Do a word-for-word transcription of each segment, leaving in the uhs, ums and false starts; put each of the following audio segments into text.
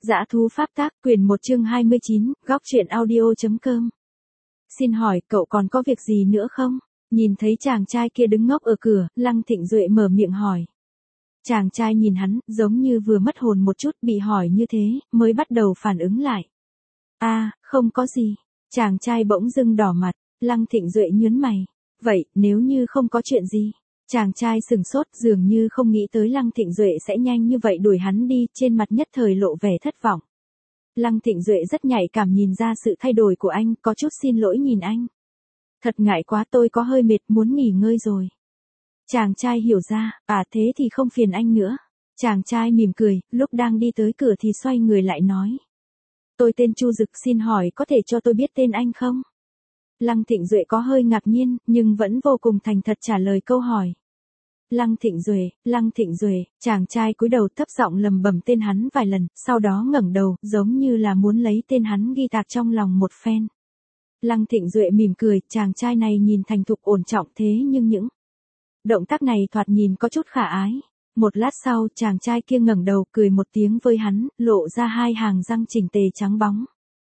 Dã thú pháp tác, quyển một chương hai mươi chín, góc truyện audio.com. Xin hỏi, cậu còn có việc gì nữa không? Nhìn thấy chàng trai kia đứng ngốc ở cửa, Lăng Thịnh Duệ mở miệng hỏi. Chàng trai nhìn hắn, giống như vừa mất hồn một chút, bị hỏi như thế, mới bắt đầu phản ứng lại. a à, không có gì. Chàng trai bỗng dưng đỏ mặt, Lăng Thịnh Duệ nhớn mày. Vậy, nếu như không có chuyện gì? Chàng trai sừng sốt, dường như không nghĩ tới Lăng Thịnh Duệ sẽ nhanh như vậy đuổi hắn đi, trên mặt nhất thời lộ vẻ thất vọng. Lăng Thịnh Duệ rất nhạy cảm nhìn ra sự thay đổi của anh, có chút xin lỗi nhìn anh. Thật ngại quá, tôi có hơi mệt, muốn nghỉ ngơi rồi. Chàng trai hiểu ra, à thế thì không phiền anh nữa. Chàng trai mỉm cười, lúc đang đi tới cửa thì xoay người lại nói. Tôi tên Chu Dực, xin hỏi có thể cho tôi biết tên anh không? Lăng Thịnh Duệ có hơi ngạc nhiên, nhưng vẫn vô cùng thành thật trả lời câu hỏi. Lăng Thịnh Duệ, Lăng Thịnh Duệ, chàng trai cúi đầu thấp giọng lầm bầm tên hắn vài lần, sau đó ngẩng đầu, giống như là muốn lấy tên hắn ghi tạc trong lòng một phen. Lăng Thịnh Duệ mỉm cười, chàng trai này nhìn thành thục ổn trọng thế nhưng những động tác này thoạt nhìn có chút khả ái. Một lát sau, chàng trai kia ngẩng đầu cười một tiếng với hắn, lộ ra hai hàng răng chỉnh tề trắng bóng.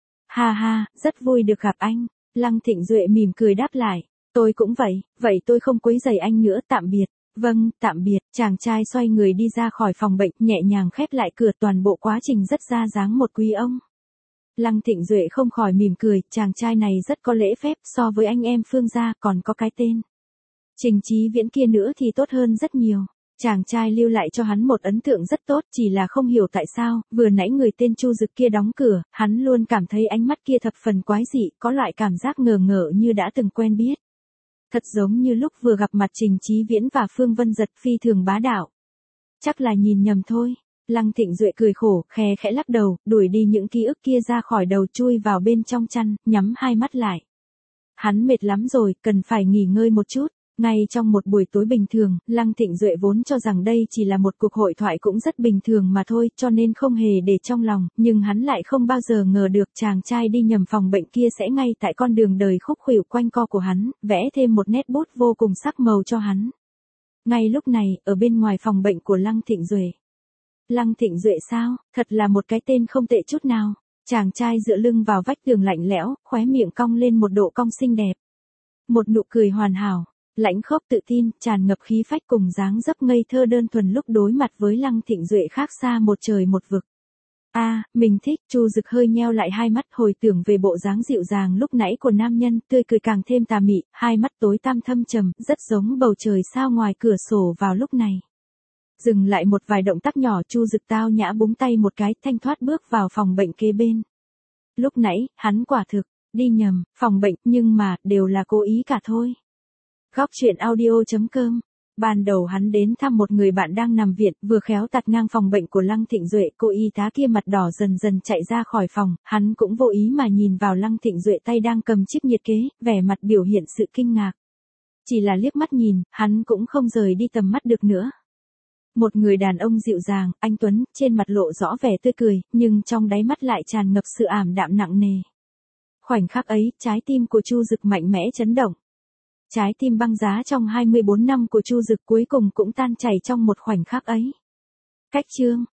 Ha ha, rất vui được gặp anh. Lăng Thịnh Duệ mỉm cười đáp lại. Tôi cũng vậy, vậy tôi không quấy rầy anh nữa, tạm biệt. Vâng, tạm biệt. Chàng trai xoay người đi ra khỏi phòng bệnh, nhẹ nhàng khép lại cửa, toàn bộ quá trình rất ra dáng một quý ông. Lăng Thịnh Duệ không khỏi mỉm cười, chàng trai này rất có lễ phép, so với anh em Phương gia còn có cái tên Trình Chí Viễn kia nữa thì tốt hơn rất nhiều. Chàng trai lưu lại cho hắn một ấn tượng rất tốt, chỉ là không hiểu tại sao, vừa nãy người tên Chu Dực kia đóng cửa, hắn luôn cảm thấy ánh mắt kia thập phần quái dị, có loại cảm giác ngờ ngợ như đã từng quen biết. Thật giống như lúc vừa gặp mặt Trình Chí Viễn và Phương Vân Giật, phi thường bá đạo. Chắc là nhìn nhầm thôi. Lăng Thịnh Duệ cười khổ, khẽ khẽ lắc đầu, đuổi đi những ký ức kia ra khỏi đầu, chui vào bên trong chăn, nhắm hai mắt lại. Hắn mệt lắm rồi, cần phải nghỉ ngơi một chút. Ngay trong một buổi tối bình thường, Lăng Thịnh Duệ vốn cho rằng đây chỉ là một cuộc hội thoại cũng rất bình thường mà thôi, cho nên không hề để trong lòng, nhưng hắn lại không bao giờ ngờ được chàng trai đi nhầm phòng bệnh kia sẽ ngay tại con đường đời khúc khuỷu quanh co của hắn, vẽ thêm một nét bút vô cùng sắc màu cho hắn. Ngay lúc này, ở bên ngoài phòng bệnh của Lăng Thịnh Duệ. Lăng Thịnh Duệ sao, thật là một cái tên không tệ chút nào. Chàng trai dựa lưng vào vách tường lạnh lẽo, khóe miệng cong lên một độ cong xinh đẹp. Một nụ cười hoàn hảo. Lãnh khốc tự tin, tràn ngập khí phách cùng dáng dấp ngây thơ đơn thuần lúc đối mặt với Lăng Thịnh Duệ khác xa một trời một vực. A, à, mình thích. Chu Dực hơi nheo lại hai mắt, hồi tưởng về bộ dáng dịu dàng lúc nãy của nam nhân, tươi cười càng thêm tà mị, hai mắt tối tăm thâm trầm, rất giống bầu trời sao ngoài cửa sổ vào lúc này. Dừng lại một vài động tác nhỏ, Chu Dực tao nhã búng tay một cái, thanh thoát bước vào phòng bệnh kế bên. Lúc nãy, hắn quả thực đi nhầm phòng bệnh, nhưng mà đều là cố ý cả thôi. Góc truyện audio.com. Ban đầu hắn đến thăm một người bạn đang nằm viện, vừa khéo tạt ngang phòng bệnh của Lăng Thịnh Duệ, cô y tá kia mặt đỏ dần dần chạy ra khỏi phòng, hắn cũng vô ý mà nhìn vào Lăng Thịnh Duệ tay đang cầm chiếc nhiệt kế, vẻ mặt biểu hiện sự kinh ngạc. Chỉ là liếc mắt nhìn, hắn cũng không rời đi tầm mắt được nữa. Một người đàn ông dịu dàng, anh tuấn, trên mặt lộ rõ vẻ tươi cười, nhưng trong đáy mắt lại tràn ngập sự ảm đạm nặng nề. Khoảnh khắc ấy, trái tim của Chu Dực mạnh mẽ chấn động. Trái tim băng giá trong hai mươi bốn năm của Chu Dực cuối cùng cũng tan chảy trong một khoảnh khắc ấy. Cách chương.